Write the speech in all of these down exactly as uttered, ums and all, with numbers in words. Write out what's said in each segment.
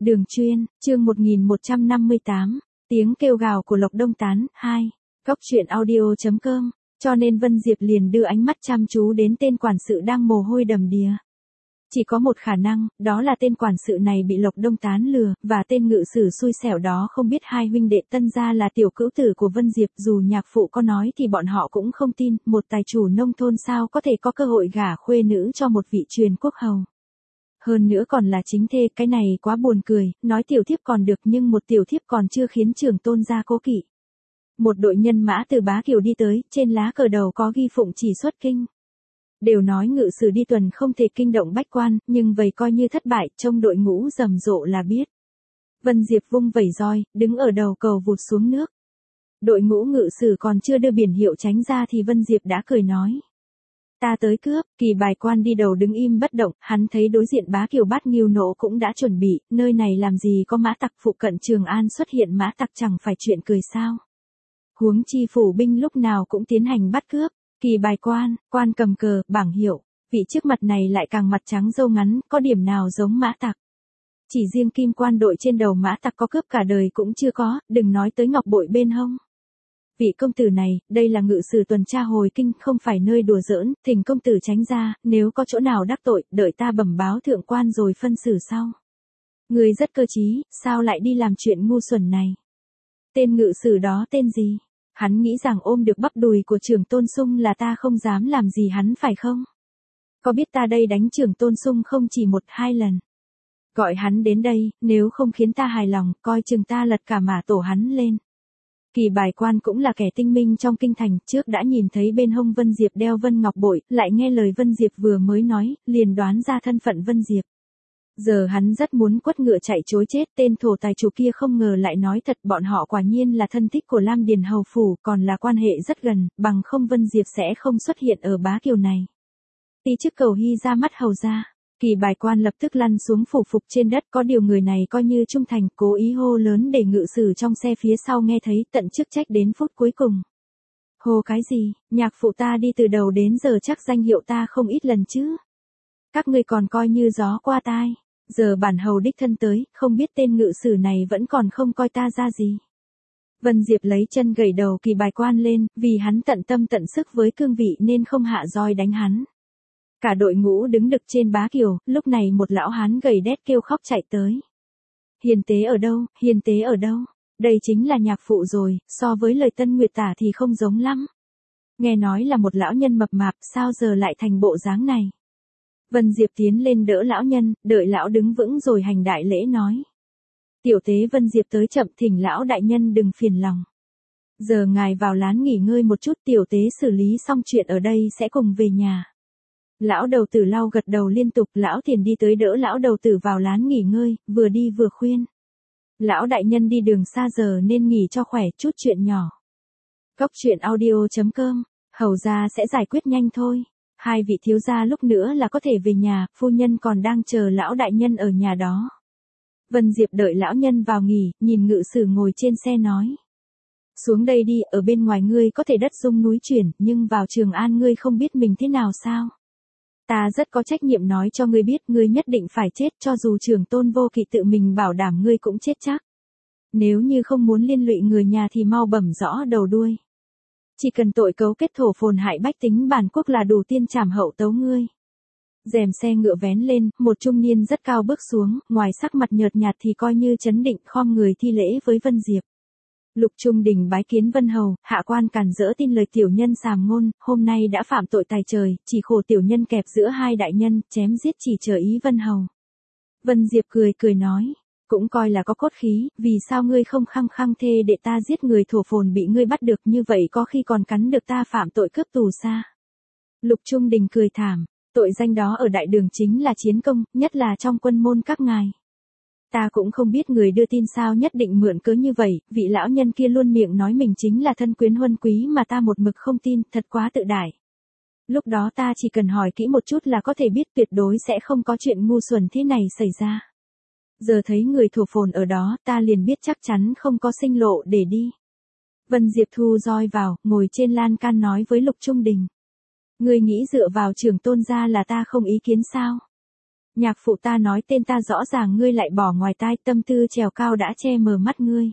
Đường chuyên, chương một nghìn một trăm năm mươi tám, tiếng kêu gào của Lộc Đông Tán, hai, góc truyện audio chấm com, cho nên Vân Diệp liền đưa ánh mắt chăm chú đến tên quản sự đang mồ hôi đầm đìa. Chỉ có một khả năng, đó là tên quản sự này bị Lộc Đông Tán lừa, và tên ngự sử xui xẻo đó không biết hai huynh đệ Tân gia là tiểu cữu tử của Vân Diệp, dù nhạc phụ có nói thì bọn họ cũng không tin, một tài chủ nông thôn sao có thể có cơ hội gả khuê nữ cho một vị truyền quốc hầu. Hơn nữa còn là chính thê, cái này quá buồn cười, nói tiểu thiếp còn được nhưng một tiểu thiếp còn chưa khiến trưởng tôn gia cố kỵ. Một đội nhân mã từ Bá Kiều đi tới, trên lá cờ đầu có ghi phụng chỉ xuất kinh. Đều nói ngự sử đi tuần không thể kinh động bách quan, nhưng vậy coi như thất bại, trong đội ngũ rầm rộ là biết. Vân Diệp vung vẩy roi, đứng ở đầu cầu vụt xuống nước. Đội ngũ ngự sử còn chưa đưa biển hiệu tránh ra thì Vân Diệp đã cười nói. Ta tới cướp, Kỳ Bài Quan đi đầu đứng im bất động, hắn thấy đối diện Bá Kiều Bát Ngưu Nộ cũng đã chuẩn bị, nơi này làm gì có mã tặc, phụ cận Trường An xuất hiện mã tặc chẳng phải chuyện cười sao. Huống chi phủ binh lúc nào cũng tiến hành bắt cướp. Kỳ Bài Quan, quan cầm cờ, bảng hiệu, vị trước mặt này lại càng mặt trắng râu ngắn, có điểm nào giống mã tặc. Chỉ riêng kim quan đội trên đầu mã tặc có cướp cả đời cũng chưa có, đừng nói tới ngọc bội bên hông. Vị công tử này, đây là ngự sử tuần tra hồi kinh, không phải nơi đùa giỡn, thỉnh công tử tránh ra, nếu có chỗ nào đắc tội, đợi ta bẩm báo thượng quan rồi phân xử sau. Người rất cơ trí, sao lại đi làm chuyện ngu xuẩn này? Tên ngự sử đó tên gì? Hắn nghĩ rằng ôm được bắp đùi của trưởng tôn sung là ta không dám làm gì hắn phải không? Có biết ta đây đánh trưởng tôn sung không chỉ một hai lần. Gọi hắn đến đây, nếu không khiến ta hài lòng, coi chừng ta lật cả mả tổ hắn lên. Kỳ Bài Quan cũng là kẻ tinh minh trong kinh thành, trước đã nhìn thấy bên hông Vân Diệp đeo Vân Ngọc bội, lại nghe lời Vân Diệp vừa mới nói, liền đoán ra thân phận Vân Diệp. Giờ hắn rất muốn quất ngựa chạy chối chết, tên thổ tài chủ kia không ngờ lại nói thật, bọn họ quả nhiên là thân thích của Lam Điền hầu phủ, còn là quan hệ rất gần, bằng không Vân Diệp sẽ không xuất hiện ở Bá Kiều này. Tí trước cầu hy ra mắt hầu ra, Kỳ Bài Quan lập tức lăn xuống phủ phục trên đất, có điều người này coi như trung thành, cố ý hô lớn để ngự sử trong xe phía sau nghe thấy, tận chức trách đến phút cuối cùng. Hô cái gì, nhạc phụ ta đi từ đầu đến giờ chắc danh hiệu ta không ít lần chứ. Các ngươi còn coi như gió qua tai, giờ bản hầu đích thân tới, không biết tên ngự sử này vẫn còn không coi ta ra gì. Vân Diệp lấy chân gẩy đầu Kỳ Bài Quan lên, vì hắn tận tâm tận sức với cương vị nên không hạ roi đánh hắn. Cả đội ngũ đứng đực trên Bá Kiều, lúc này một lão hán gầy đét kêu khóc chạy tới. Hiền tế ở đâu, hiền tế ở đâu? Đây chính là nhạc phụ rồi, so với lời Tân Nguyệt tả thì không giống lắm. Nghe nói là một lão nhân mập mạp, sao giờ lại thành bộ dáng này? Vân Diệp tiến lên đỡ lão nhân, đợi lão đứng vững rồi hành đại lễ nói. Tiểu tế Vân Diệp tới chậm, thỉnh lão đại nhân đừng phiền lòng. Giờ ngài vào lán nghỉ ngơi một chút, tiểu tế xử lý xong chuyện ở đây sẽ cùng về nhà. Lão đầu tử lau gật đầu liên tục, lão tiền đi tới đỡ lão đầu tử vào lán nghỉ ngơi, vừa đi vừa khuyên. Lão đại nhân đi đường xa giờ nên nghỉ cho khỏe, chút chuyện nhỏ. Góc truyện audio chấm com, hầu gia sẽ giải quyết nhanh thôi. Hai vị thiếu gia lúc nữa là có thể về nhà, phu nhân còn đang chờ lão đại nhân ở nhà đó. Vân Diệp đợi lão nhân vào nghỉ, nhìn ngự sử ngồi trên xe nói. Xuống đây đi, ở bên ngoài ngươi có thể đất rung núi chuyển, nhưng vào Trường An ngươi không biết mình thế nào sao? Ta rất có trách nhiệm nói cho ngươi biết, ngươi nhất định phải chết, cho dù Trưởng Tôn Vô Kỵ tự mình bảo đảm ngươi cũng chết chắc. Nếu như không muốn liên lụy người nhà thì mau bẩm rõ đầu đuôi. Chỉ cần tội cấu kết thổ phồn hại bách tính bản quốc là đủ tiên trảm hậu tấu ngươi. Rèm xe ngựa vén lên, một trung niên rất cao bước xuống, ngoài sắc mặt nhợt nhạt thì coi như chấn định, khom người thi lễ với Vân Diệp. Lục Trung Đình bái kiến Vân hầu, hạ quan càn rỡ tin lời tiểu nhân sàm ngôn, hôm nay đã phạm tội tài trời, chỉ khổ tiểu nhân kẹp giữa hai đại nhân, chém giết chỉ chờ ý Vân hầu. Vân Diệp cười cười nói, cũng coi là có cốt khí, vì sao ngươi không khăng khăng thê để ta giết người thổ phồn bị ngươi bắt được, như vậy có khi còn cắn được ta phạm tội cướp tù xa. Lục Trung Đình cười thảm, tội danh đó ở đại đường chính là chiến công, nhất là trong quân môn các ngài. Ta cũng không biết người đưa tin sao nhất định mượn cớ như vậy, vị lão nhân kia luôn miệng nói mình chính là thân quyến huân quý mà ta một mực không tin, thật quá tự đại. Lúc đó ta chỉ cần hỏi kỹ một chút là có thể biết tuyệt đối sẽ không có chuyện ngu xuẩn thế này xảy ra. Giờ thấy người thổ phồn ở đó, ta liền biết chắc chắn không có sinh lộ để đi. Vân Diệp thu roi vào, ngồi trên lan can nói với Lục Trung Đình. Ngươi nghĩ dựa vào Trưởng Tôn gia là ta không ý kiến sao? Nhạc phụ ta nói tên ta rõ ràng ngươi lại bỏ ngoài tai, tâm tư trèo cao đã che mờ mắt ngươi.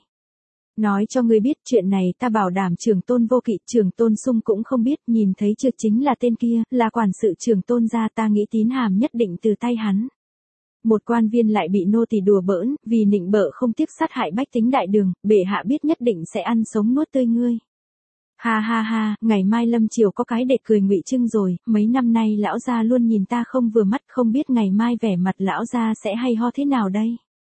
Nói cho ngươi biết chuyện này ta bảo đảm Trưởng Tôn Vô Kỵ, Trưởng Tôn Sung cũng không biết, nhìn thấy chưa, chính là tên kia, là quản sự Trưởng Tôn gia, ta nghĩ tín hàm nhất định từ tay hắn. Một quan viên lại bị nô tỳ đùa bỡn, vì nịnh bợ không tiếc sát hại bách tính đại đường, bệ hạ biết nhất định sẽ ăn sống nuốt tươi ngươi. Ha ha ha, ngày mai lâm triều có cái để cười Ngụy Trưng rồi, mấy năm nay lão gia luôn nhìn ta không vừa mắt, không biết ngày mai vẻ mặt lão gia sẽ hay ho thế nào đây.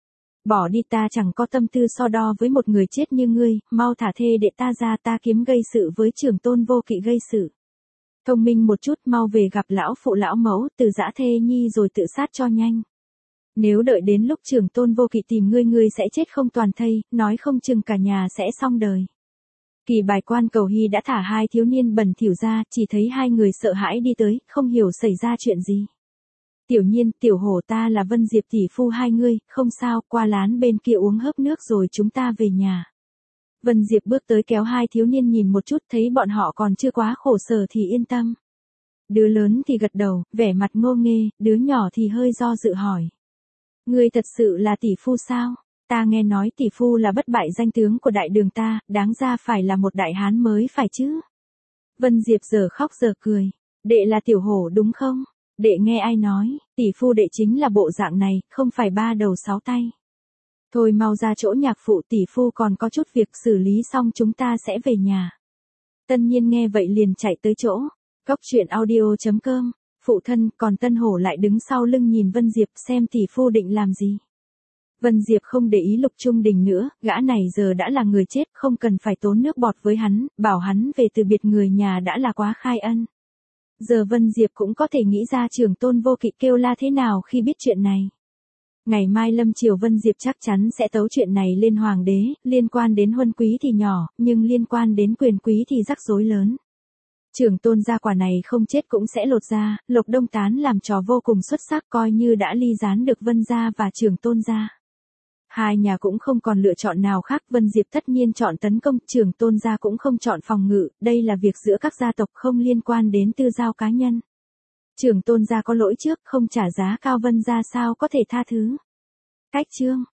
Bỏ đi, ta chẳng có tâm tư so đo với một người chết như ngươi, mau thả thê đệ ta ra, ta kiếm gây sự với Trưởng Tôn Vô Kỵ gây sự. Thông minh một chút, mau về gặp lão phụ lão mẫu, từ giã thê nhi rồi tự sát cho nhanh. Nếu đợi đến lúc Trưởng Tôn Vô Kỵ tìm ngươi, ngươi sẽ chết không toàn thây, nói không chừng cả nhà sẽ xong đời. Kỳ bài quan Cầu Hy đã thả hai thiếu niên bẩn thỉu ra, chỉ thấy hai người sợ hãi đi tới, không hiểu xảy ra chuyện gì. Tiểu Nhiên, Tiểu Hổ, ta là Vân Diệp tỷ phu hai ngươi, không sao, qua lán bên kia uống hớp nước rồi chúng ta về nhà. Vân Diệp bước tới kéo hai thiếu niên nhìn một chút, thấy bọn họ còn chưa quá khổ sở thì yên tâm. Đứa lớn thì gật đầu, vẻ mặt ngô nghê, đứa nhỏ thì hơi do dự hỏi. Ngươi thật sự là tỷ phu sao? Ta nghe nói tỷ phu là bất bại danh tướng của đại đường ta, đáng ra phải là một đại hán mới phải chứ. Vân Diệp giờ khóc giờ cười. Đệ là Tiểu Hổ đúng không? Đệ nghe ai nói, tỷ phu đệ chính là bộ dạng này, không phải ba đầu sáu tay. Thôi mau ra chỗ nhạc phụ, tỷ phu còn có chút việc xử lý xong chúng ta sẽ về nhà. Tân Nhiên nghe vậy liền chạy tới chỗ. Góc truyện audio chấm com. Phụ thân, còn Tân Hổ lại đứng sau lưng nhìn Vân Diệp xem tỷ phu định làm gì. Vân Diệp không để ý Lục Trung Đình nữa, gã này giờ đã là người chết, không cần phải tốn nước bọt với hắn, bảo hắn về từ biệt người nhà đã là quá khai ân. Giờ Vân Diệp cũng có thể nghĩ ra Trưởng Tôn Vô Kỵ kêu la thế nào khi biết chuyện này. Ngày mai lâm triều Vân Diệp chắc chắn sẽ tấu chuyện này lên hoàng đế, liên quan đến huân quý thì nhỏ, nhưng liên quan đến quyền quý thì rắc rối lớn. Trưởng Tôn gia quả này không chết cũng sẽ lột ra, Lộc Đông Tán làm trò vô cùng xuất sắc, coi như đã ly gián được Vân gia và Trưởng Tôn gia. Hai nhà cũng không còn lựa chọn nào khác, Vân Diệp tất nhiên chọn tấn công, Trưởng Tôn gia cũng không chọn phòng ngự, đây là việc giữa các gia tộc không liên quan đến tư giao cá nhân. Trưởng Tôn gia có lỗi trước, không trả giá cao, Vân gia sao có thể tha thứ. Cách chương